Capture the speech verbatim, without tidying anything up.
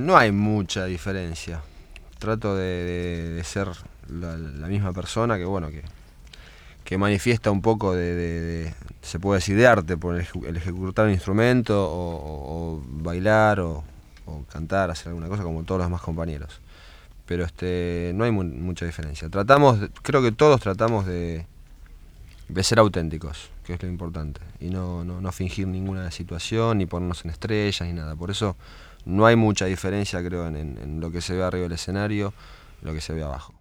no hay mucha diferencia. Trato de, de, de ser la, la misma persona que, bueno, que, que manifiesta un poco de, de, de, se puede decir, de arte, por el, el ejecutar un instrumento o, o, o bailar o, o cantar, hacer alguna cosa como todos los demás compañeros. Pero este, no hay mu mucha diferencia. Tratamos, creo que todos tratamos de, de ser auténticos, que es lo importante, y no, no, no fingir ninguna situación, ni ponernos en estrellas, ni nada. Por eso no hay mucha diferencia, creo, en, en, en lo que se ve arriba del escenario, lo que se ve abajo.